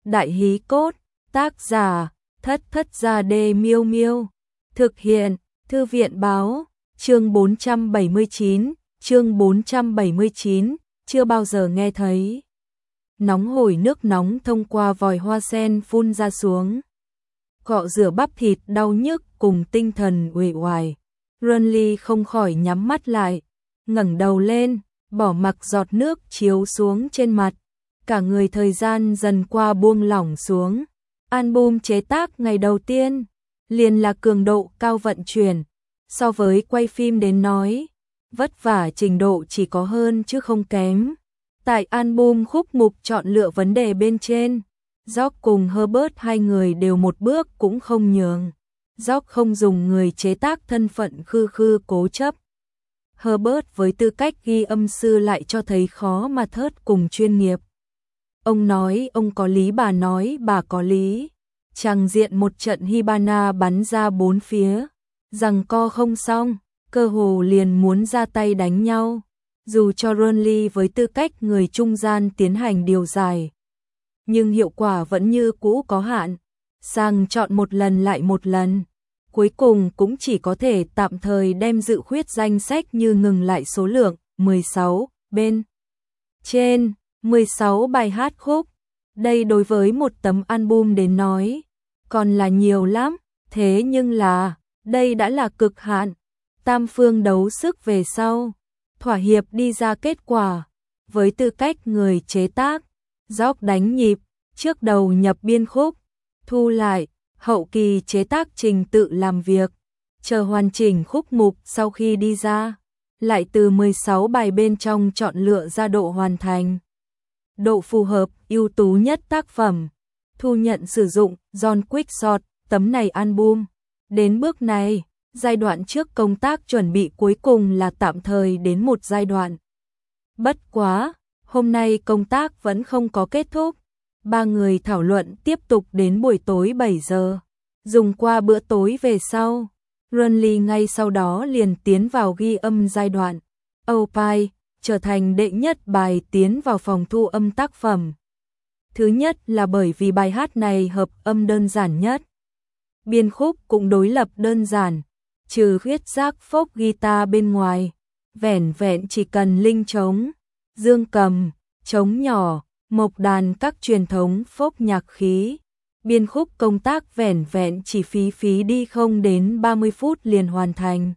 Đại hí cốt, tác giả, Thất Thất Gia Đê Miêu Miêu. Thực hiện, Thư viện báo, chương 479, chưa bao giờ nghe thấy. Nóng hổi nước nóng thông qua vòi hoa sen phun ra xuống. Cọ rửa bắp thịt đau nhức cùng tinh thần uể oải. Renly không khỏi nhắm mắt lại, ngẩng đầu lên, bỏ mặc giọt nước chiếu xuống trên mặt. Cả người thời gian dần qua buông lỏng xuống. Album chế tác ngày đầu tiên, liền là cường độ cao vận chuyển. So với quay phim đến nói, vất vả trình độ chỉ có hơn chứ không kém. Tại album khúc mục chọn lựa vấn đề bên trên, Jock cùng Herbert hai người đều một bước cũng không nhường. Jock không dùng người chế tác thân phận khư khư cố chấp. Herbert với tư cách ghi âm sư lại cho thấy khó mà thớt cùng chuyên nghiệp. Ông nói ông có lý, bà nói bà có lý. Tràng diện một trận Hibana bắn ra bốn phía, giằng co không xong, cơ hồ liền muốn ra tay đánh nhau. Dù cho Renly với tư cách người trung gian tiến hành điều giải, nhưng hiệu quả vẫn như cũ có hạn. Sang chọn một lần lại một lần, cuối cùng cũng chỉ có thể tạm thời đem dự khuyết danh sách như ngừng lại số lượng 16 bên trên, 16 bài hát khúc. Đây đối với một tấm album đến nói còn là nhiều lắm, thế nhưng là đây đã là cực hạn. Tam phương đấu sức về sau, thỏa hiệp đi ra kết quả. Với tư cách người chế tác, Jock đánh nhịp, trước đầu nhập biên khúc, thu lại, hậu kỳ chế tác trình tự làm việc, chờ hoàn chỉnh khúc mục. Sau khi đi ra, lại từ 16 bài bên trong chọn lựa ra độ hoàn thành, độ phù hợp, ưu tú nhất tác phẩm, thu nhận sử dụng. John Quickshot, tấm này album. Đến bước này, giai đoạn trước công tác chuẩn bị cuối cùng là tạm thời đến một giai đoạn. Bất quá, hôm nay công tác vẫn không có kết thúc. Ba người thảo luận tiếp tục đến buổi tối 7 giờ. Dùng qua bữa tối về sau, Renly ngay sau đó liền tiến vào ghi âm giai đoạn. Opie trở thành đệ nhất bài tiến vào phòng thu âm tác phẩm. Thứ nhất là bởi vì bài hát này hợp âm đơn giản nhất. Biên khúc cũng đối lập đơn giản, trừ khuyết giác phốc guitar bên ngoài, vẻn vẹn chỉ cần linh trống, dương cầm, trống nhỏ, mộc đàn các truyền thống phốc nhạc khí. Biên khúc công tác vẻn vẹn chỉ phí đi không đến 30 phút liền hoàn thành.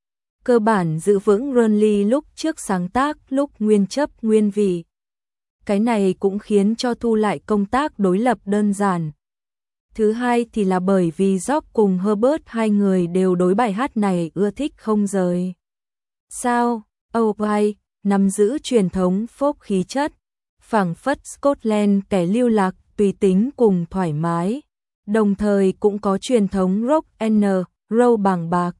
Cơ bản giữ vững Renly lúc trước sáng tác lúc nguyên chấp nguyên vị. Cái này cũng khiến cho thu lại công tác đối lập đơn giản. Thứ hai thì là bởi vì Jock cùng Herbert hai người đều đối bài hát này ưa thích không rời. Sao? Opie nắm giữ truyền thống folk khí chất, phảng phất Scotland kẻ lưu lạc tùy tính cùng thoải mái, đồng thời cũng có truyền thống rock and roll bàng bạc.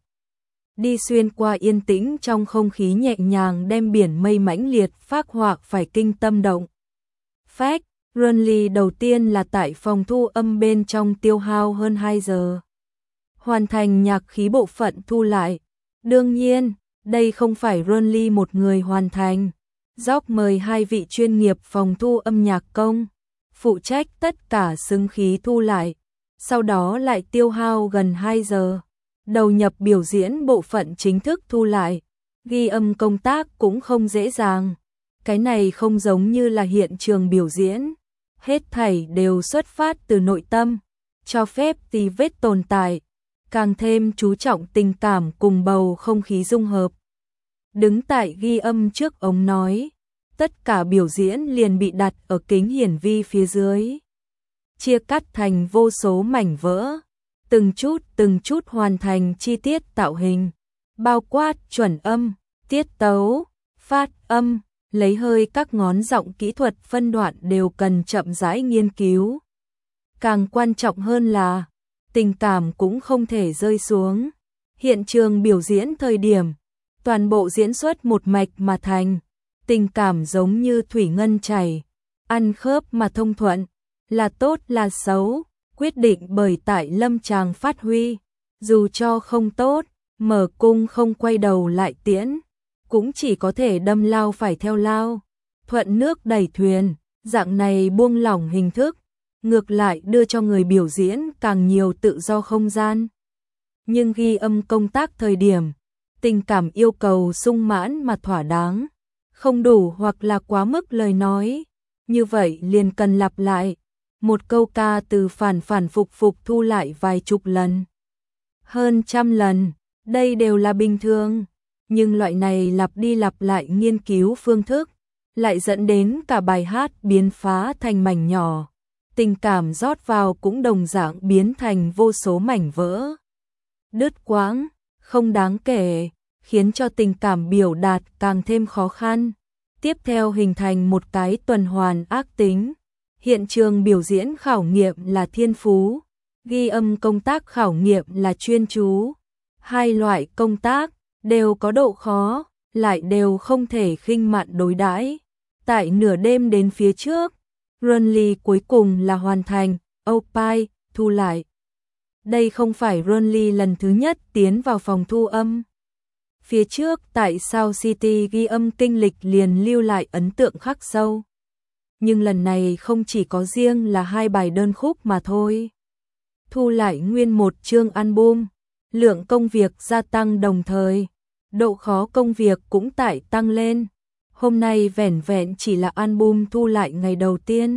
Đi xuyên qua yên tĩnh trong không khí nhẹ nhàng, đem biển mây mãnh liệt phác họa phải kinh tâm động. Fact, Renly đầu tiên là tại phòng thu âm bên trong tiêu hao hơn 2 giờ. Hoàn thành nhạc khí bộ phận thu lại. Đương nhiên, đây không phải Renly một người hoàn thành. Jock mời 2 vị chuyên nghiệp phòng thu âm nhạc công, phụ trách tất cả xứng khí thu lại. Sau đó lại tiêu hao gần 2 giờ. Đầu nhập biểu diễn bộ phận chính thức thu lại. Ghi âm công tác cũng không dễ dàng. Cái này không giống như là hiện trường biểu diễn. Hết thảy đều xuất phát từ nội tâm, cho phép tí vết tồn tại, càng thêm chú trọng tình cảm cùng bầu không khí dung hợp. Đứng tại ghi âm trước ống nói, tất cả biểu diễn liền bị đặt ở kính hiển vi phía dưới, chia cắt thành vô số mảnh vỡ, từng chút hoàn thành chi tiết tạo hình, bao quát chuẩn âm, tiết tấu, phát âm. Lấy hơi các ngón giọng, kỹ thuật phân đoạn đều cần chậm rãi nghiên cứu. Càng quan trọng hơn là, tình cảm cũng không thể rơi xuống. Hiện trường biểu diễn thời điểm, toàn bộ diễn xuất một mạch mà thành. Tình cảm giống như thủy ngân chảy, ăn khớp mà thông thuận, là tốt là xấu, quyết định bởi tại lâm tràng phát huy. Dù cho không tốt, mở cung không quay đầu lại tiễn, cũng chỉ có thể đâm lao phải theo lao, thuận nước đẩy thuyền, dạng này buông lỏng hình thức, ngược lại đưa cho người biểu diễn càng nhiều tự do không gian. Nhưng ghi âm công tác thời điểm, tình cảm yêu cầu sung mãn mà thỏa đáng, không đủ hoặc là quá mức lời nói, như vậy liền cần lặp lại. Một câu ca từ phản phản phục phục thu lại vài chục lần, hơn trăm lần, đây đều là bình thường. Nhưng loại này lặp đi lặp lại nghiên cứu phương thức, lại dẫn đến cả bài hát biến phá thành mảnh nhỏ. Tình cảm rót vào cũng đồng dạng biến thành vô số mảnh vỡ. Đứt quãng, không đáng kể, khiến cho tình cảm biểu đạt càng thêm khó khăn. Tiếp theo hình thành một cái tuần hoàn ác tính. Hiện trường biểu diễn khảo nghiệm là thiên phú, ghi âm công tác khảo nghiệm là chuyên chú. Hai loại công tác đều có độ khó, lại đều không thể khinh mạn đối đãi. Tại nửa đêm đến phía trước, Runly cuối cùng là hoàn thành, Opie thu lại. Đây không phải Runly lần thứ nhất tiến vào phòng thu âm. Phía trước tại South City ghi âm kinh lịch liền lưu lại ấn tượng khắc sâu. Nhưng lần này không chỉ có riêng là 2 bài đơn khúc mà thôi. Thu lại nguyên một chương album, lượng công việc gia tăng đồng thời, độ khó công việc cũng tại tăng lên. Hôm nay vẻn vẹn chỉ là album thu lại ngày đầu tiên.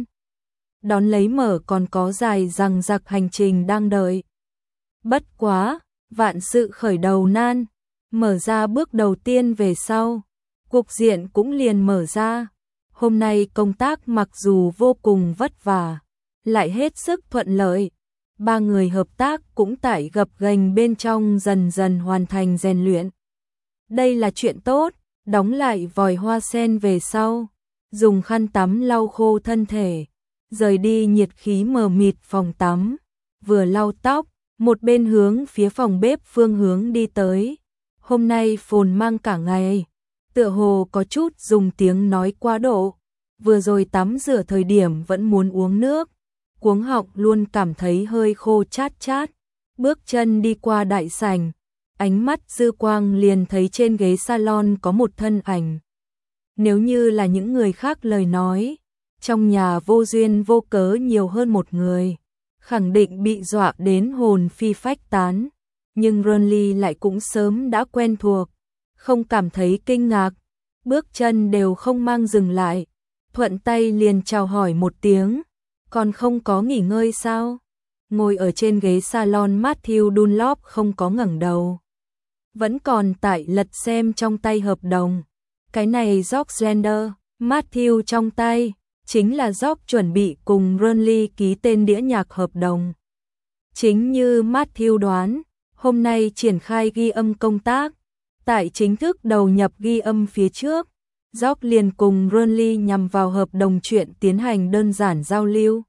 Đón lấy mở còn có dài dằng dặc hành trình đang đợi. Bất quá, vạn sự khởi đầu nan, mở ra bước đầu tiên về sau, cục diện cũng liền mở ra. Hôm nay công tác mặc dù vô cùng vất vả, lại hết sức thuận lợi. 3 người hợp tác cũng tại gập ghềnh bên trong dần dần hoàn thành rèn luyện. Đây là chuyện tốt, đóng lại vòi hoa sen về sau, dùng khăn tắm lau khô thân thể, rời đi nhiệt khí mờ mịt phòng tắm, vừa lau tóc, một bên hướng phía phòng bếp phương hướng đi tới. Hôm nay phồn mang cả ngày, tựa hồ có chút dùng tiếng nói quá độ, vừa rồi tắm rửa thời điểm vẫn muốn uống nước, cuống họng luôn cảm thấy hơi khô chát chát, bước chân đi qua đại sảnh, ánh mắt dư quang liền thấy trên ghế salon có một thân ảnh. Nếu như là những người khác lời nói, trong nhà vô duyên vô cớ nhiều hơn một người, khẳng định bị dọa đến hồn phi phách tán. Nhưng Runly lại cũng sớm đã quen thuộc, không cảm thấy kinh ngạc, bước chân đều không mang dừng lại, thuận tay liền chào hỏi một tiếng, còn không có nghỉ ngơi sao? Ngồi ở trên ghế salon Matthew Dunlop không có ngẩng đầu, vẫn còn tại lật xem trong tay hợp đồng. Cái này Jock Slender, Matthew trong tay, chính là Jock chuẩn bị cùng Runly ký tên đĩa nhạc hợp đồng. Chính như Matthew đoán, hôm nay triển khai ghi âm công tác, tại chính thức đầu nhập ghi âm phía trước, Jock liền cùng Runly nhằm vào hợp đồng chuyện tiến hành đơn giản giao lưu.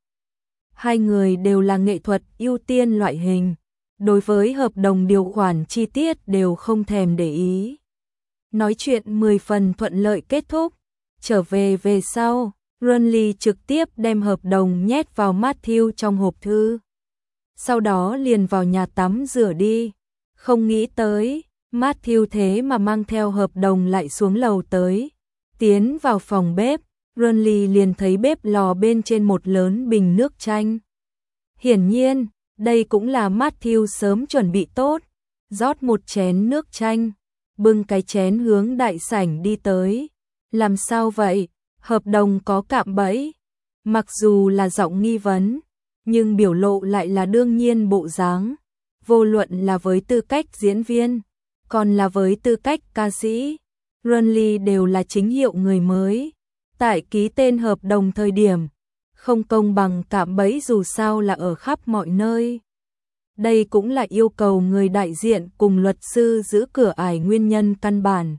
Hai người đều là nghệ thuật ưu tiên loại hình, đối với hợp đồng điều khoản chi tiết đều không thèm để ý. Nói chuyện 10 phần thuận lợi kết thúc, trở về sau, Runly trực tiếp đem hợp đồng nhét vào Matthew trong hộp thư. Sau đó liền vào nhà tắm rửa đi. Không nghĩ tới, Matthew thế mà mang theo hợp đồng lại xuống lầu tới. Tiến vào phòng bếp, Runly liền thấy bếp lò bên trên một lớn bình nước chanh. Hiển nhiên, đây cũng là Matthew sớm chuẩn bị tốt. Rót một chén nước chanh, bưng cái chén hướng đại sảnh đi tới. Làm sao vậy? Hợp đồng có cạm bẫy. Mặc dù là giọng nghi vấn, nhưng biểu lộ lại là đương nhiên bộ dáng. Vô luận là với tư cách diễn viên, còn là với tư cách ca sĩ, Runly đều là chính hiệu người mới. Tại ký tên hợp đồng thời điểm, không công bằng cạm bẫy dù sao là ở khắp mọi nơi. Đây cũng là yêu cầu người đại diện cùng luật sư giữ cửa ải nguyên nhân căn bản.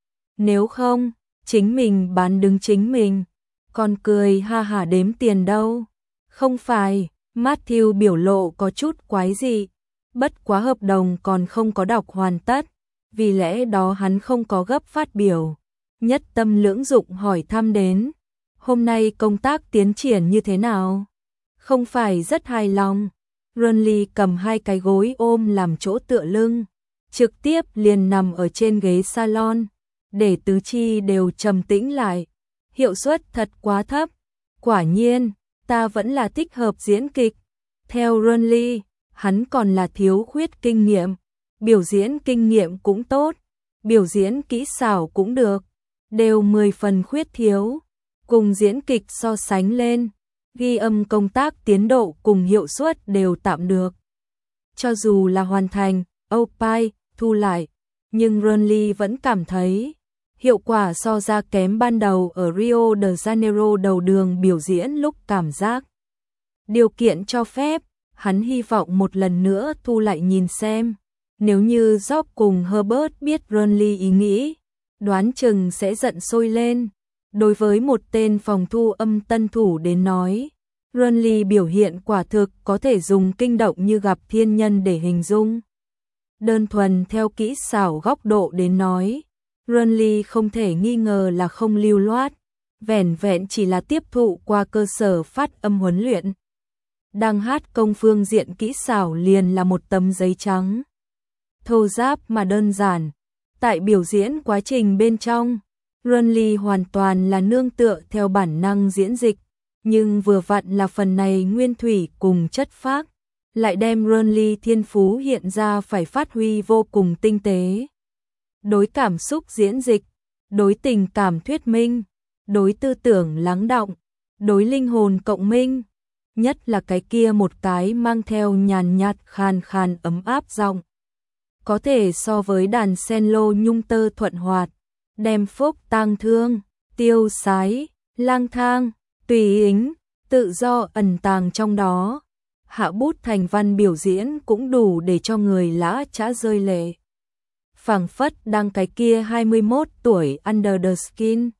Nếu không, chính mình bán đứng chính mình, còn cười ha hả đếm tiền đâu. Không phải, Matthew biểu lộ có chút quái dị, bất quá hợp đồng còn không có đọc hoàn tất, vì lẽ đó hắn không có gấp phát biểu. Nhất tâm lưỡng dụng hỏi thăm đến, hôm nay công tác tiến triển như thế nào? Không phải rất hài lòng. Runly cầm 2 cái gối ôm làm chỗ tựa lưng, trực tiếp liền nằm ở trên ghế salon, để tứ chi đều trầm tĩnh lại. Hiệu suất thật quá thấp. Quả nhiên, ta vẫn là thích hợp diễn kịch. Theo Renly, hắn còn là thiếu khuyết kinh nghiệm, biểu diễn kinh nghiệm cũng tốt, biểu diễn kỹ xảo cũng được, đều 10 phần khuyết thiếu. Cùng diễn kịch so sánh lên, ghi âm công tác tiến độ cùng hiệu suất đều tạm được. Cho dù là hoàn thành, Opie, thu lại, nhưng Renly vẫn cảm thấy hiệu quả so ra kém ban đầu ở Rio de Janeiro đầu đường biểu diễn lúc cảm giác. Điều kiện cho phép, hắn hy vọng một lần nữa thu lại nhìn xem. Nếu như Job cùng Herbert biết Renly ý nghĩ, đoán chừng sẽ giận sôi lên. Đối với một tên phòng thu âm tân thủ đến nói, Renly biểu hiện quả thực có thể dùng kinh động như gặp thiên nhân để hình dung. Đơn thuần theo kỹ xảo góc độ đến nói, Renly không thể nghi ngờ là không lưu loát, vẻn vẹn chỉ là tiếp thụ qua cơ sở phát âm huấn luyện. Đang hát công phương diện kỹ xảo liền là một tấm giấy trắng. Thô ráp mà đơn giản. Tại biểu diễn quá trình bên trong, Renly hoàn toàn là nương tựa theo bản năng diễn dịch, nhưng vừa vặn là phần này nguyên thủy cùng chất phác, lại đem Renly thiên phú hiện ra phải phát huy vô cùng tinh tế. Đối cảm xúc diễn dịch, đối tình cảm thuyết minh, đối tư tưởng lắng đọng, đối linh hồn cộng minh, nhất là cái kia một cái mang theo nhàn nhạt khàn khàn ấm áp giọng. Có thể so với đàn cello nhung tơ thuận hoạt, đem phúc tang thương, tiêu sái, lang thang, tùy ính, tự do ẩn tàng trong đó. Hạ bút thành văn biểu diễn cũng đủ để cho người lã chã rơi lệ. Phảng phất đang cái kia 21 tuổi under the skin,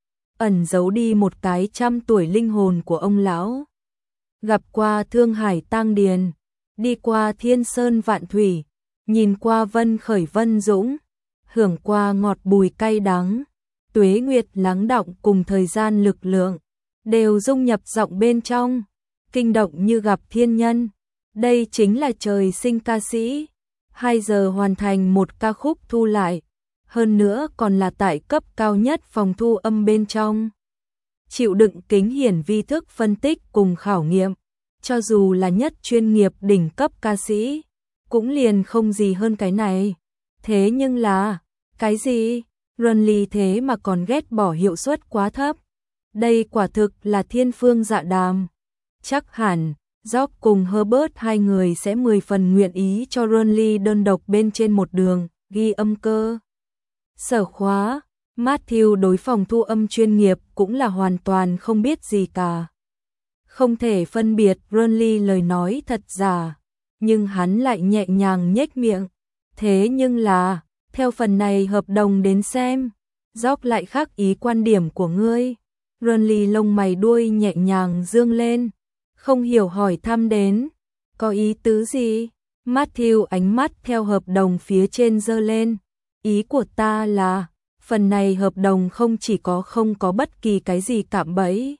ẩn giấu đi một cái 100 tuổi linh hồn của ông lão. Gặp qua Thương Hải Tang Điền, đi qua Thiên Sơn Vạn Thủy, nhìn qua Vân Khởi Vân Dũng, hưởng qua ngọt bùi cay đắng, tuế nguyệt lắng đọng cùng thời gian lực lượng, đều dung nhập giọng bên trong, kinh động như gặp thiên nhân. Đây chính là trời sinh ca sĩ. 2 giờ hoàn thành một ca khúc thu lại, hơn nữa còn là tại cấp cao nhất phòng thu âm bên trong. Chịu đựng kính hiển vi thức phân tích cùng khảo nghiệm, cho dù là nhất chuyên nghiệp đỉnh cấp ca sĩ, cũng liền không gì hơn cái này. Thế nhưng là, cái gì? Renly thế mà còn ghét bỏ hiệu suất quá thấp. Đây quả thực là thiên phương dạ đàm. Chắc hẳn, Job cùng Herbert hai người sẽ 10 phần nguyện ý cho Renly đơn độc bên trên một đường, ghi âm cơ. Sở khóa, Matthew đối phòng thu âm chuyên nghiệp cũng là hoàn toàn không biết gì cả. Không thể phân biệt Renly lời nói thật giả, nhưng hắn lại nhẹ nhàng nhếch miệng. Thế nhưng là, theo phần này hợp đồng đến xem, Job lại khác ý quan điểm của ngươi. Renly lông mày đuôi nhẹ nhàng dương lên, không hiểu hỏi thăm đến, có ý tứ gì? Matthew ánh mắt theo hợp đồng phía trên giơ lên, ý của ta là, phần này hợp đồng không chỉ không có bất kỳ cái gì cạm bẫy,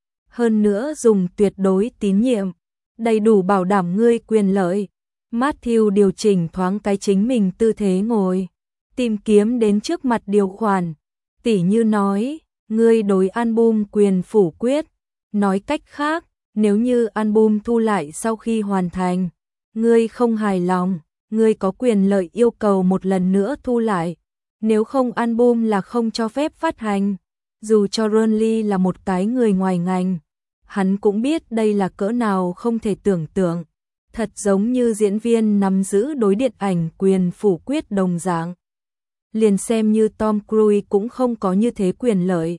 hơn nữa dùng tuyệt đối tín nhiệm, đầy đủ bảo đảm ngươi quyền lợi. Matthew điều chỉnh thoáng cái chính mình tư thế ngồi, tìm kiếm đến trước mặt điều khoản, tỉ như nói, ngươi đối album quyền phủ quyết, nói cách khác, nếu như album thu lại sau khi hoàn thành, ngươi không hài lòng, ngươi có quyền lợi yêu cầu một lần nữa thu lại, nếu không album là không cho phép phát hành. Dù cho Renly là một cái người ngoài ngành, hắn cũng biết đây là cỡ nào không thể tưởng tượng, thật giống như diễn viên nắm giữ đối điện ảnh quyền phủ quyết đồng dạng. Liền xem như Tom Cruise cũng không có như thế quyền lợi.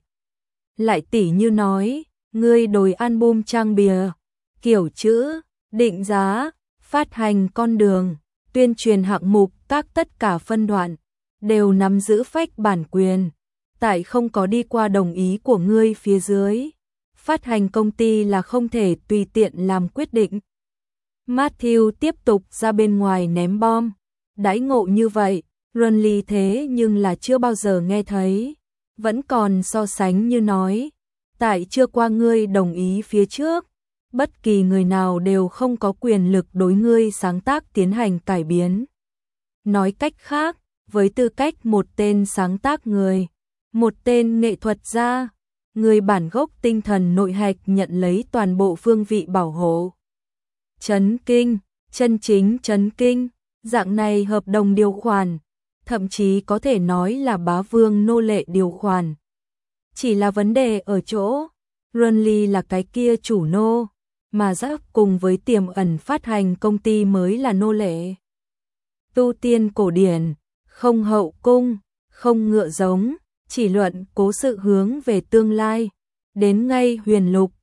Lại tỉ như nói, ngươi đổi album trang bìa, kiểu chữ, định giá, phát hành con đường, tuyên truyền hạng mục các tất cả phân đoạn, đều nắm giữ phách bản quyền, tại không có đi qua đồng ý của ngươi phía dưới. Phát hành công ty là không thể tùy tiện làm quyết định. Matthew tiếp tục ra bên ngoài ném bom. Đãi ngộ như vậy, Renly thế nhưng là chưa bao giờ nghe thấy. Vẫn còn so sánh như nói, tại chưa qua ngươi đồng ý phía trước, bất kỳ người nào đều không có quyền lực đối ngươi sáng tác tiến hành cải biến. Nói cách khác, với tư cách một tên sáng tác người, một tên nghệ thuật gia, người bản gốc tinh thần nội hạch nhận lấy toàn bộ phương vị bảo hộ. Chấn kinh, chân chính chấn kinh, dạng này hợp đồng điều khoản, thậm chí có thể nói là bá vương nô lệ điều khoản. Chỉ là vấn đề ở chỗ, Runly là cái kia chủ nô, mà Jack cùng với tiềm ẩn phát hành công ty mới là nô lệ. Tu tiên cổ điển, không hậu cung, không ngựa giống, chỉ luận cố sự hướng về tương lai, đến ngay huyền lục,